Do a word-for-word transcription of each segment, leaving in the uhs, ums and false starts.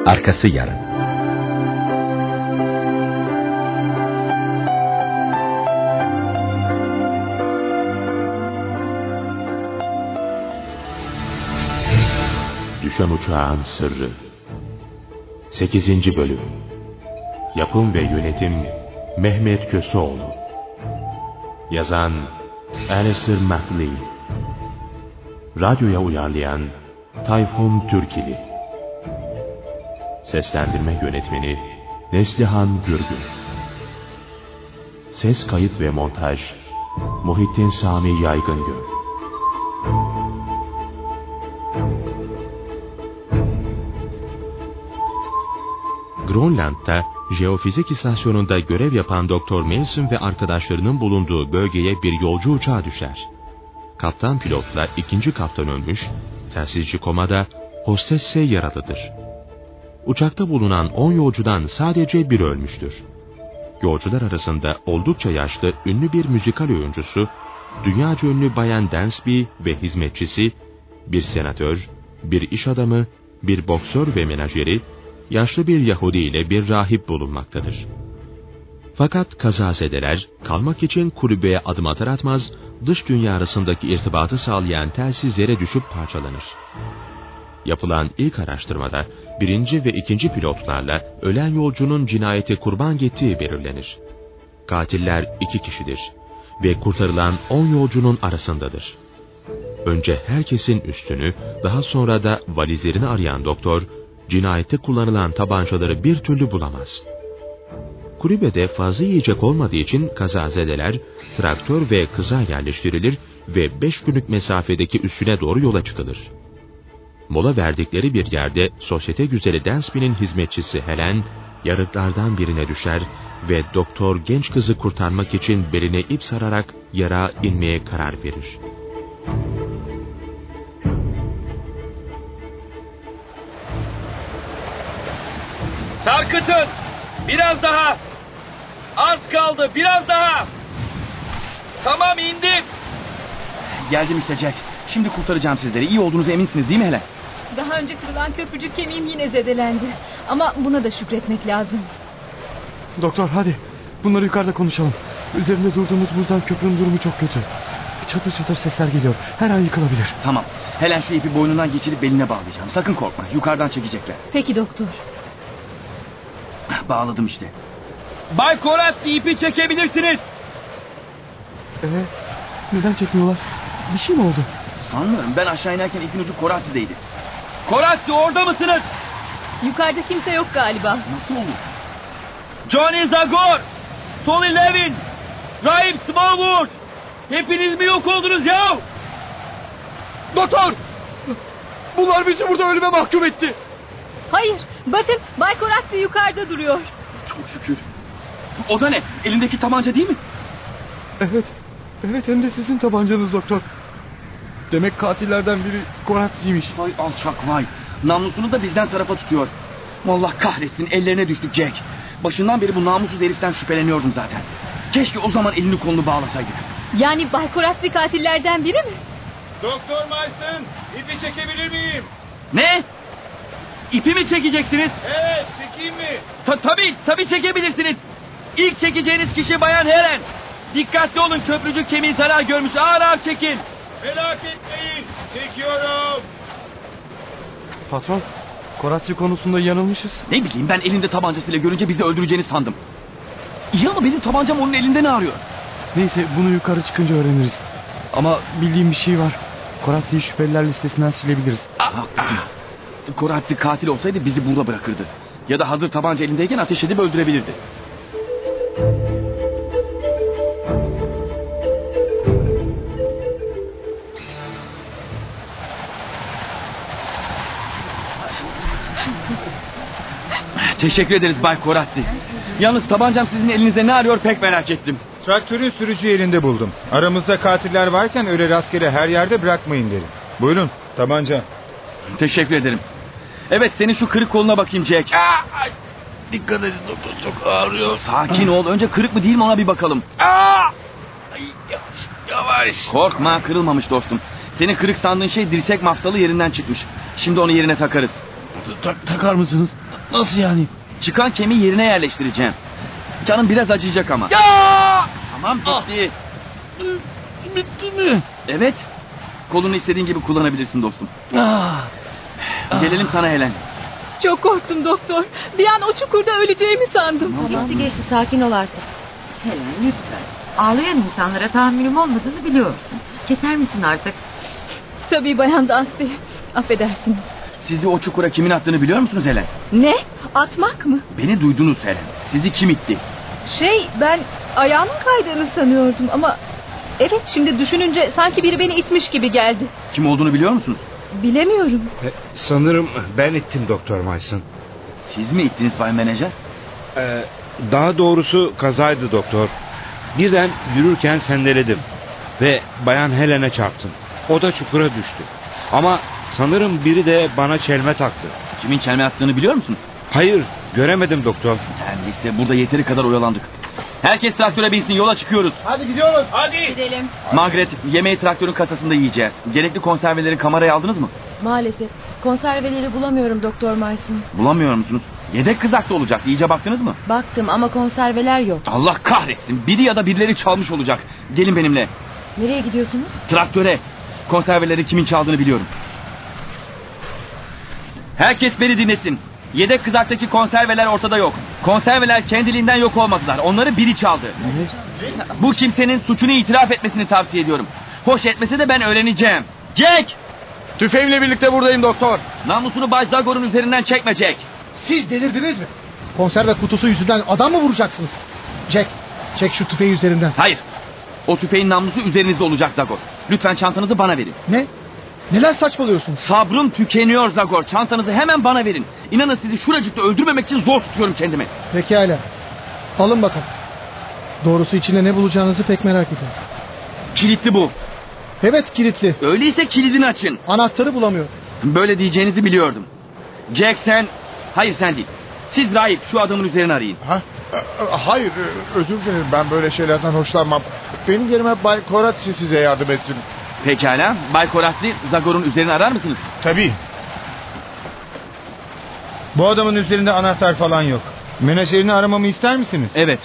Arkası yarın. Düşen Uçağın Sırrı sekizinci Bölüm. Yapım ve Yönetim Mehmet Köseoğlu. Yazan Alistair MacLean. Radyoya uyarlayan Tayfun Türkili. Seslendirme Yönetmeni Neslihan Gürgün. Ses kayıt ve montaj Muhittin Sami Yaygıngöl. Grönland'da jeofizik istasyonunda görev yapan Doktor Mason ve arkadaşlarının bulunduğu bölgeye bir yolcu uçağı düşer. Kaptan pilotla ikinci kaptan ölmüş, telsizci komada, hostes ise yaralıdır. Uçakta bulunan on yolcudan sadece biri ölmüştür. Yolcular arasında oldukça yaşlı ünlü bir müzikal oyuncusu, dünyaca ünlü Bayan Dansby ve hizmetçisi, bir senatör, bir iş adamı, bir boksör ve menajeri, yaşlı bir Yahudi ile bir rahip bulunmaktadır. Fakat kazazedeler kalmak için kulübeye adım atar atmaz, dış dünya arasındaki irtibatı sağlayan telsizlere düşüp parçalanır. Yapılan ilk araştırmada birinci ve ikinci pilotlarla ölen yolcunun cinayete kurban gittiği belirlenir. Katiller iki kişidir ve kurtarılan on yolcunun arasındadır. Önce herkesin üstünü, daha sonra da valizlerini arayan doktor, cinayette kullanılan tabancaları bir türlü bulamaz. Kulübede fazla yiyecek olmadığı için kazazedeler traktör ve kıza yerleştirilir ve beş günlük mesafedeki üssüne doğru yola çıkılır. Mola verdikleri bir yerde sosyete güzeli Dansby'nin hizmetçisi Helen, yarıklardan birine düşer ve doktor genç kızı kurtarmak için beline ip sararak yara inmeye karar verir. Sarkıtın! Biraz daha! Az kaldı, biraz daha! Tamam, indim! Geldim işte Jack. Şimdi kurtaracağım sizleri. İyi olduğunuza eminsiniz değil mi Helen? Daha önce kırılan köprücük kemiğim yine zedelendi. Ama buna da şükretmek lazım. Doktor hadi. Bunları yukarıda konuşalım. Üzerinde durduğumuz buzdan köprünün durumu çok kötü. Çatır çatır sesler geliyor. Her an yıkılabilir. Tamam. Helen şu ipi boynundan geçirip beline bağlayacağım. Sakın korkma. Yukarıdan çekecekler. Peki doktor. Bağladım işte. Bay Koratsi, ipi çekebilirsiniz. Ee, neden çekmiyorlar? Bir şey mi oldu? Sanmıyorum. Ben aşağı inerken ipin ucu Koratsi'deydi. Koratsi, orada mısınız? Yukarıda kimse yok galiba. Nasıl olur? Johnny Zagor, Tony Levin, Rahip Smallwood. Hepiniz mi yok oldunuz ya? Doktor! Bunlar bizi burada ölüme mahkum etti. Hayır, bakın Bay Koratsi yukarıda duruyor. Çok şükür. O da ne? Elindeki tabanca değil mi? Evet, evet hem de sizin tabancanız doktor. Demek katillerden biri Koratsi'ymiş. Vay alçak vay. Namlusunu da bizden tarafa tutuyor. Vallahi kahretsin, ellerine düştük Jack. Başından beri bu namussuz heriften şüpheleniyordum zaten. Keşke o zaman elini kolunu bağlasaydık. Yani Bay Koratsi katillerden biri mi? Doktor Mason, ipi çekebilir miyim? Ne? İpi mi çekeceksiniz? Evet, çekeyim mi? Ta tabii, tabii çekebilirsiniz. İlk çekeceğiniz kişi Bayan Helen. Dikkatli olun, köprücük kemiği zarar görmüş. Ağır ağır çekin. Merak etmeyin, çekiyorum. Patron, Koratsi konusunda yanılmışız. Ne bileyim, ben elinde tabancasıyla görünce bizi öldüreceğini sandım. İyi ama benim tabancam onun elinde ne arıyor? Neyse, bunu yukarı çıkınca öğreniriz. Ama bildiğim bir şey var. Koratsi'yi şüpheliler listesinden silebiliriz. Ah, haklısın. Koratsi katil olsaydı bizi burada bırakırdı. Ya da hazır tabanca elindeyken ateş edip öldürebilirdi. Teşekkür ederiz Bay Koratsi. Yalnız tabancam sizin elinizde ne arıyor pek merak ettim. Traktörün sürücü yerinde buldum. Aramızda katiller varken öyle rastgele her yerde bırakmayın derim. Buyurun, tabanca. Teşekkür ederim. Evet, senin şu kırık koluna bakayım Jack. Aa, dikkat edin doktor, çok ağrıyor. Sakin ol, önce kırık mı değil mi ona bir bakalım. Aa! Ay, yavaş, yavaş. Korkma, kırılmamış dostum. Senin kırık sandığın şey dirsek mafsalı yerinden çıkmış. Şimdi onu yerine takarız. Ta takar mısınız? Nasıl yani? Çıkan kemiği yerine yerleştireceğim. Canım biraz acıyacak ama. Ya! Tamam bitti. Bitti mi? Evet. Kolunu istediğin gibi kullanabilirsin dostum. Ah. Gelelim sana Helen. Çok korktum doktor. Bir an o çukurda öleceğimi sandım. Geçti geçti, sakin ol artık. Helen lütfen. Ağlayan insanlara tahammülüm olmadığını biliyorsun. Keser misin artık? Tabii Bayan Dansby. Affedersiniz. Sizi o çukura kimin attığını biliyor musunuz Helen? Ne? Atmak mı? Beni duydunuz Helen. Sizi kim itti? Şey, ben ayağımın kaydığını sanıyordum ama... Evet, şimdi düşününce sanki biri beni itmiş gibi geldi. Kim olduğunu biliyor musunuz? Bilemiyorum. E, sanırım ben ittim Doktor Mason. Siz mi ittiniz Bay Menajer? Ee, daha doğrusu kazaydı doktor. Birden yürürken sendeledim ve Bayan Helen'e çarptım. O da çukura düştü. Ama sanırım biri de bana çelme taktı. Kimin çelme attığını biliyor musunuz? Hayır, göremedim doktor. Her neyse, burada yeteri kadar oyalandık. Herkes traktöre binsin, yola çıkıyoruz. Hadi gidiyoruz. Hadi. Gidelim. Margaret, yemeği traktörün kasasında yiyeceğiz. Gerekli konserveleri kameraya aldınız mı? Maalesef. Konserveleri bulamıyorum Doktor Mason. Bulamıyor musunuz? Yedek kızakta olacak. İyice baktınız mı? Baktım ama konserveler yok. Allah kahretsin. Biri ya da birileri çalmış olacak. Gelin benimle. Nereye gidiyorsunuz? Traktöre. Konserveleri kimin çaldığını biliyorum. Herkes beni dinlesin. Yedek kızaktaki konserveler ortada yok. Konserveler kendiliğinden yok olmadılar. Onları biri çaldı. Bu kimsenin suçunu itiraf etmesini tavsiye ediyorum. Hoş etmese de ben öğreneceğim. Jack! Tüfeğimle birlikte buradayım doktor. Namusunu Bay Zagor'un üzerinden çekme Jack. Siz delirdiniz mi? Konserve kutusu yüzünden adam mı vuracaksınız? Jack, çek şu tüfeği üzerinden. Hayır. O tüfeğin namlusu üzerinizde olacak Zagor. Lütfen çantanızı bana verin. Ne? Neler saçmalıyorsunuz? Sabrım tükeniyor Zagor. Çantanızı hemen bana verin. İnanın sizi şuracıkta öldürmemek için zor tutuyorum kendimi. Pekala. Alın bakalım. Doğrusu içinde ne bulacağınızı pek merak ediyorum. Kilitli bu. Evet, kilitli. Öyleyse kilidini açın. Anahtarı bulamıyorum. Böyle diyeceğinizi biliyordum. Jack sen... Hayır sen değil. Siz Rahip şu adamın üzerine arayın. Ha? Hayır, özür dilerim, ben böyle şeylerden hoşlanmam. Benim yerime Bay Koratsi size yardım etsin. Pekala. Bay Koratsi, Zagor'un üzerine arar mısınız? Tabii. Bu adamın üzerinde anahtar falan yok. Menajerini aramamı ister misiniz? Evet.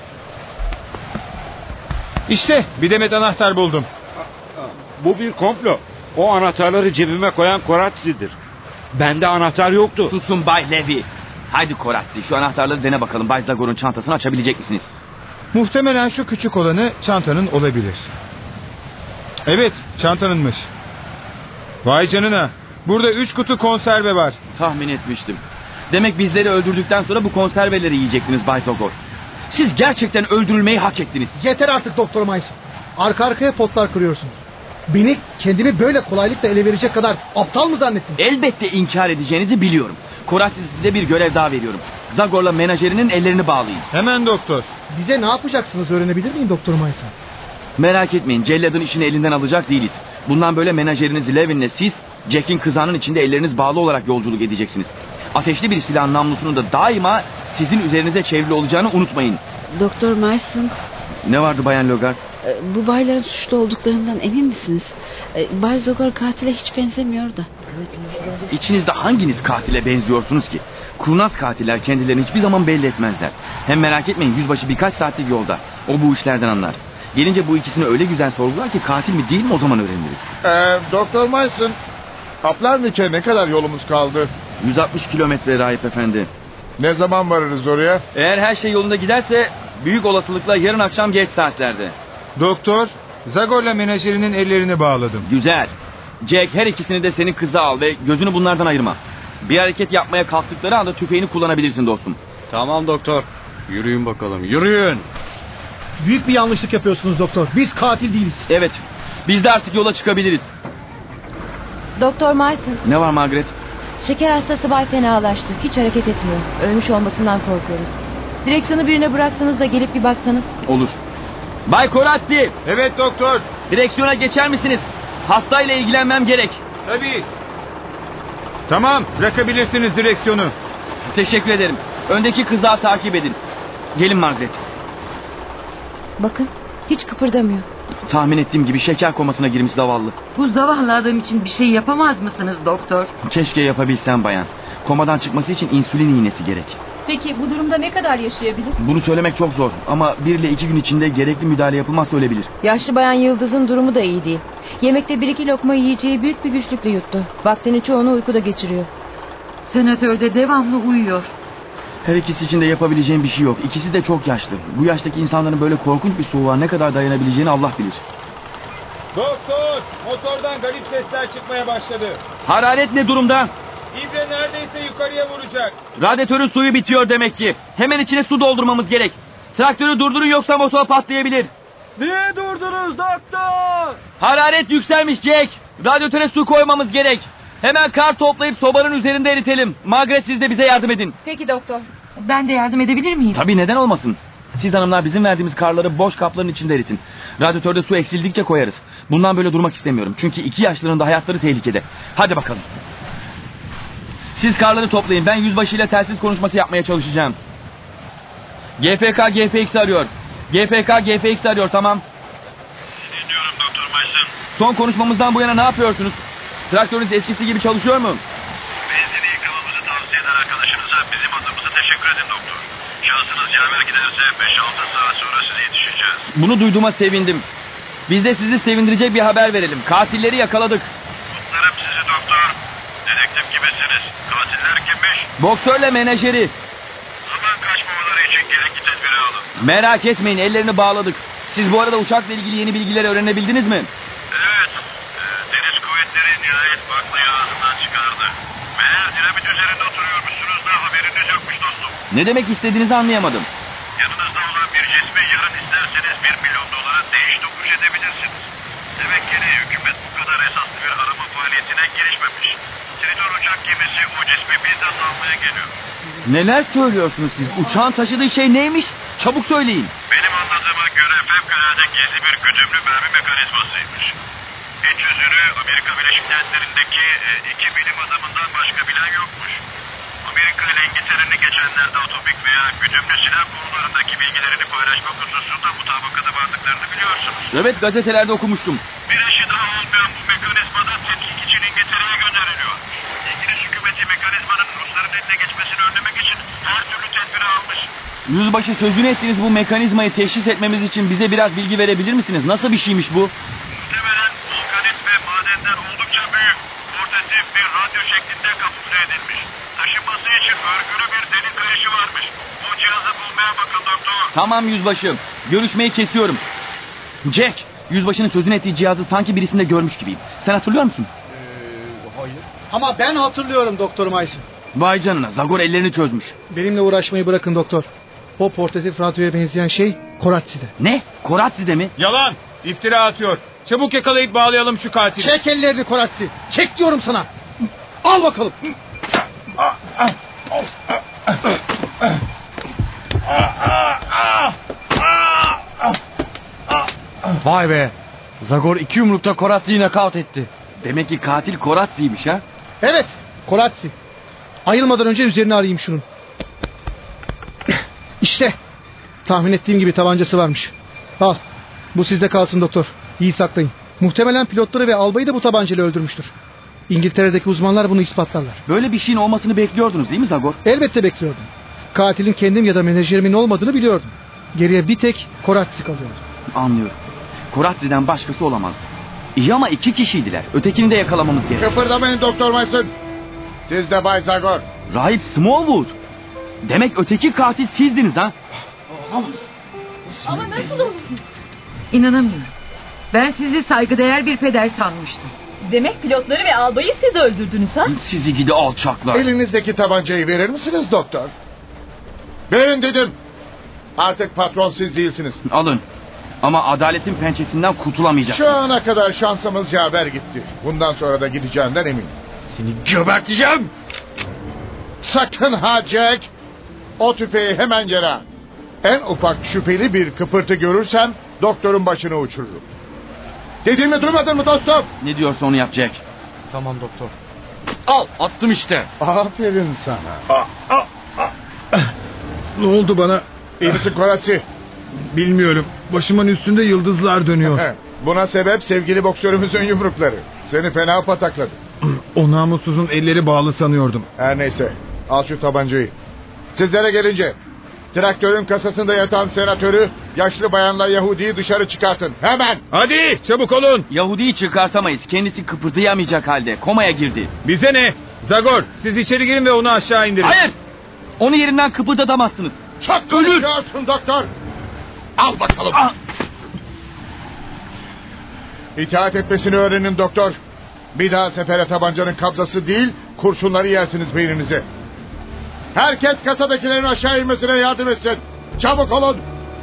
İşte bir demet anahtar buldum. Bu bir komplo. O anahtarları cebime koyan Koratsi'dir. Bende anahtar yoktu. Susun Bay Levy. Haydi Koratsi, şu anahtarları dene bakalım. Bay Zagor'un çantasını açabilecek misiniz? Muhtemelen şu küçük olanı çantanın olabilir. Evet, çantanınmış. Vay canına. Burada üç kutu konserve var. Tahmin etmiştim. Demek bizleri öldürdükten sonra bu konserveleri yiyecektiniz Bay Zagor. Siz gerçekten öldürülmeyi hak ettiniz. Yeter artık Doktor Mason. Arka arkaya potlar kırıyorsunuz. Beni kendimi böyle kolaylıkla ele verecek kadar aptal mı zannettin? Elbette inkar edeceğinizi biliyorum. Koratsi, size bir görev daha veriyorum. Zagor'la menajerinin ellerini bağlayın. Hemen doktor. Bize ne yapacaksınız öğrenebilir miyim Doktor Mason? Merak etmeyin, celladın işini elinden alacak değiliz. Bundan böyle menajeriniz Levin'le siz, Jack'in kızağının içinde elleriniz bağlı olarak yolculuk edeceksiniz. Ateşli bir silahın namlusunun da daima sizin üzerinize çevrili olacağını unutmayın. Doktor Mason, Ne vardı Bayan Logart? bu bayların suçlu olduklarından emin misiniz? Bay Zagor katile hiç benzemiyor da. İçinizde hanginiz katile benziyorsunuz ki? Kurnaz katiller kendilerini hiçbir zaman belli etmezler. Hem merak etmeyin, yüzbaşı birkaç saatlik yolda. O bu işlerden anlar. Gelince bu ikisini öyle güzel sorgular ki katil mi değil mi o zaman öğreniriz. Ee, Doktor Mason, Kaplarnik'e ne kadar yolumuz kaldı? yüz altmış kilometre Rahip Efendi. Ne zaman varırız oraya? Eğer her şey yolunda giderse büyük olasılıkla yarın akşam geç saatlerde. Doktor, Zagor'la menajerinin ellerini bağladım. Güzel. Jack, her ikisini de senin kıza al ve gözünü bunlardan ayırma. Bir hareket yapmaya kalktıkları anda tüfeğini kullanabilirsin dostum. Tamam doktor. Yürüyün bakalım, yürüyün. Büyük bir yanlışlık yapıyorsunuz doktor. Biz katil değiliz. Evet, biz de artık yola çıkabiliriz. Doktor Mason, Ne var Margaret? şeker hastası Bay fenalaştı. Hiç hareket etmiyor. Ölmüş olmasından korkuyoruz. Direksiyonu birine bıraksanız da gelip bir baksanız. Olur. Bay Koratsi, Evet doktor. direksiyona geçer misiniz? Hastayla ilgilenmem gerek. Tabii. Tamam, bırakabilirsiniz direksiyonu. Teşekkür ederim. Öndeki kızağı takip edin. Gelin Margaret. Bakın, hiç kıpırdamıyor. Tahmin ettiğim gibi şeker komasına girmiş zavallı. Bu zavallı adam için bir şey yapamaz mısınız doktor? Keşke yapabilsem bayan. Komadan çıkması için insülin iğnesi gerek. Peki bu durumda ne kadar yaşayabilir? Bunu söylemek çok zor ama bir ile iki gün içinde gerekli müdahale yapılmazsa ölebilir. Yaşlı bayan Yıldız'ın durumu da iyi değil. Yemekte bir iki lokma yiyeceği büyük bir güçlükle yuttu. Vaktinin çoğunu uykuda geçiriyor. Senatör de devamlı uyuyor. Her ikisi için de yapabileceğim bir şey yok. İkisi de çok yaşlı. Bu yaştaki insanların böyle korkunç bir soğuğa ne kadar dayanabileceğini Allah bilir. Doktor, motordan garip sesler çıkmaya başladı. Hararet ne durumda? İbre neredeyse yukarıya vuracak. Radyatörün suyu bitiyor demek ki. Hemen içine su doldurmamız gerek. Traktörü durdurun yoksa motor patlayabilir. Niye durdunuz doktor? Hararet yükselmiş Jack. Radyatöre su koymamız gerek. Hemen kar toplayıp sobanın üzerinde eritelim. Margaret, siz de bize yardım edin. Peki doktor. Ben de yardım edebilir miyim? Tabii, neden olmasın? Siz hanımlar bizim verdiğimiz karları boş kapların içinde eritin. Radyatörde su eksildikçe koyarız. Bundan böyle durmak istemiyorum. Çünkü iki yaşlıların da hayatları tehlikede. Hadi bakalım. Siz karları toplayın. Ben yüzbaşıyla telsiz konuşması yapmaya çalışacağım. G F K G F X arıyor. G F K G F X arıyor, tamam. Dinliyorum Doktor Mason. Son konuşmamızdan bu yana ne yapıyorsunuz? Traktörünüz eskisi gibi çalışıyor mu? Benzini yıkamamızı tavsiye eden arkadaşınıza bizim adımıza teşekkür edin doktor. Şansınız yaver giderse beş altı saat sonra size yetişeceğiz. Bunu duyduğuma sevindim. Biz de sizi sevindirecek bir haber verelim. Katilleri yakaladık. Kutlarım sizi doktor. Dedektif gibisiniz. Katiller kimmiş? Boksörle menajeri. Zaman kaçmamaları için gerekli tedbiri alın. Merak etmeyin, ellerini bağladık. Siz bu arada uçakla ilgili yeni bilgiler öğrenebildiniz mi? Evet. E, deniz kuvvetleri nihayet baklayı ağzından çıkardı. Meğer dinamit üzerinde oturuyormuşsunuz da haberiniz yokmuş dostum. Ne demek istediğinizi anlayamadım. Yanınızda olan bir cismi yarın isterseniz bir milyon dolara değiş tokuş edebilirsiniz. Demek ki ne, hükümet bu kadar esaslı bir arama faaliyetine girişmemiş. Triton uçak gemisi o cismi bizzat almaya geliyor. Neler söylüyorsunuz siz? Uçağın taşıdığı şey neymiş? Çabuk söyleyin. Benim anladığıma göre fevkalade gizli bir güdümlü mermi mekanizmasıymış. İç yüzünü Amerika Birleşik Devletleri'ndeki e, iki bilim adamından başka bilen yokmuş. Amerika ile İngiltere'nin geçenlerde atomik veya güdümlü silah konularındaki bilgilerini paylaşmak hususunda mutabakata vardıklarını biliyorsunuz. Evet, gazetelerde okumuştum. Bir eşi daha olmayan bu mekanizmada tetkik için İngiltere'ye gönderiliyor. İngiliz hükümeti mekanizmanın Rusların eline geçmesini önlemek için her türlü tedbiri almış. Yüzbaşı, sözünü ettiğiniz bu mekanizmayı teşhis etmemiz için bize biraz bilgi verebilir misiniz? Nasıl bir şeymiş bu? Muhtemelen volkanit ve madenden oldukça büyük, portatif bir radyo şeklinde kamufle edilmiş. Taşınması için örgülü bir delik karışı varmış. Bu cihazı bulmaya bakın doktor. Tamam yüzbaşı. Görüşmeyi kesiyorum. Jack, yüzbaşının sözünü ettiği cihazı sanki birisinde görmüş gibiyim. Sen hatırlıyor musun? Ee, hayır. Ama ben hatırlıyorum Doktor Mason. Vay canına, Zagor ellerini çözmüş. Benimle uğraşmayı bırakın doktor. O portatif radyoya benzeyen şey Koratsi'de. Ne? Koratsi'de mi? Yalan. İftira atıyor. Çabuk yakalayıp bağlayalım şu katili. Çek ellerini Koratsi. Çek diyorum sana. Al bakalım. Vay be. Zagor iki yumrukta Koratsi'yi nakavt etti. Demek ki katil Koratsi'ymiş ha? Evet, Koratsi. Ayılmadan önce üzerine arayayım şunun. İşte. Tahmin ettiğim gibi tabancası varmış. Al. Bu sizde kalsın doktor. İyi saklayın. Muhtemelen pilotları ve albayı da bu tabancayla öldürmüştür. İngiltere'deki uzmanlar bunu ispatlarlar. Böyle bir şeyin olmasını bekliyordunuz değil mi Zagor? Elbette bekliyordum. Katilin kendim ya da menajerimin olmadığını biliyordum. Geriye bir tek Koratsi kalıyordu. Anlıyorum. Koratsi'den başkası olamaz. İyi ama iki kişiydiler. Ötekini de yakalamamız gerek. Kıpırdamayın Doktor Mason. Siz de Bay Zagor. Rahip Smallwood. Demek öteki katil sizdiniz ha? Ama nasıl olur? İnanamıyorum. Ben sizi saygıdeğer bir peder sanmıştım. Demek pilotları ve albayı siz öldürdünüz ha? Sizi gidi alçaklar. Elinizdeki tabancayı verir misiniz doktor? Verin dedim. Artık patron siz değilsiniz. Alın. Ama adaletin pençesinden kurtulamayacaksınız. Şu ana kadar şansımız yaver gitti. Bundan sonra da gideceğinden eminim. Seni geberteceğim. Sakın ha Jack. O tüfeği hemen yere at. En ufak şüpheli bir kıpırtı görürsem doktorun başını uçururum. Dediğimi duymadın mı dostum? Ne diyorsa onu yap Jack. Tamam doktor. Al, attım işte. Aferin sana. Ah, ah, ah. Ne oldu bana? İyi misin Koratsi? Bilmiyorum. Başımın üstünde yıldızlar dönüyor. Buna sebep sevgili boksörümüzün yumrukları. Seni fena patakladı. O namussuzun elleri bağlı sanıyordum. Her neyse. Al şu tabancayı. Sizlere gelince traktörün kasasında yatan senatörü, yaşlı bayanla Yahudi'yi dışarı çıkartın. Hemen. Hadi çabuk olun. Yahudi'yi çıkartamayız. Kendisi kıpırdayamayacak halde. Komaya girdi. Bize ne? Zagor siz içeri girin ve onu aşağı indirin. Hayır. Onu yerinden kıpırdatamazsınız. Çok konuşuyorsun doktor. Al bakalım. Ah. İtaat etmesini öğrenin doktor. Bir daha sefere tabancanın kabzası değil, kurşunları yersiniz beyninize. Herkes kasadakilerin aşağı inmesine yardım etsin. Çabuk olun.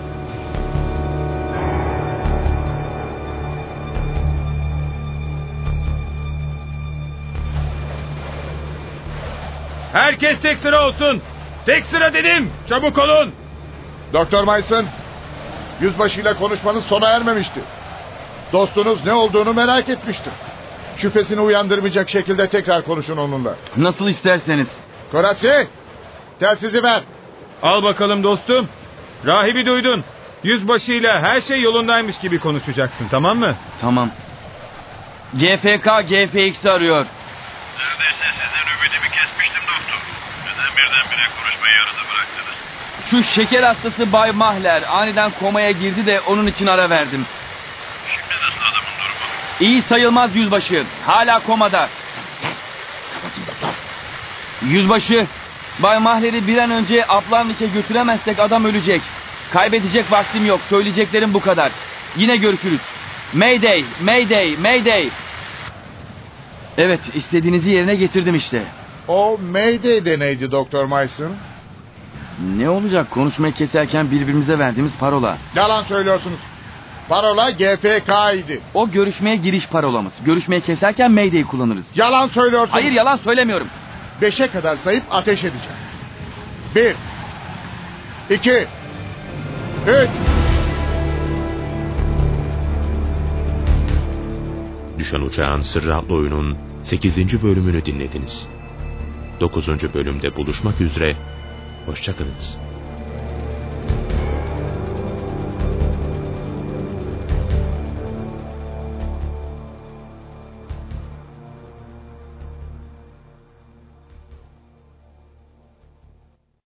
Herkes tek sıra olsun. Tek sıra dedim. Çabuk olun. Doktor Mason, yüzbaşıyla konuşmanız sona ermemişti. Dostunuz ne olduğunu merak etmiştir. Şüphesini uyandırmayacak şekilde tekrar konuşun onunla. Nasıl isterseniz. Koratsi, telsizi ver. Al bakalım dostum. Rahibi duydun. Yüzbaşıyla her şey yolundaymış gibi konuşacaksın, tamam mı? Tamam. G F K G F X'i arıyor. Neredeyse sizden ümidimi kesmiştim doktor. Neden birdenbire konuşmayı yarıda bıraktınız? Şu şeker hastası Bay Mahler aniden komaya girdi de onun için ara verdim. Şimdi nasıl adamın durumu? İyi sayılmaz yüzbaşı. Hala komada. Yüzbaşı, Bay Mahler'i bir an önce Aplavnik'e götüremezsek adam ölecek. Kaybedecek vaktim yok. Söyleyeceklerim bu kadar. Yine görüşürüz. Mayday, Mayday, Mayday. Evet, istediğinizi yerine getirdim işte. O Mayday de neydi Doktor Mason? Ne olacak konuşmayı keserken birbirimize verdiğimiz parola. Yalan söylüyorsunuz. Parola G F K idi. O görüşmeye giriş parolamız. Görüşmeyi keserken Mayday kullanırız. Yalan söylüyorsunuz. Hayır, yalan söylemiyorum. Beşe kadar sayıp ateş edeceğim. Bir. İki. Üç. Düşen Uçağın Sırrı adlı oyunun sekizinci bölümünü dinlediniz. dokuzuncu bölümde buluşmak üzere, hoşça kalınız.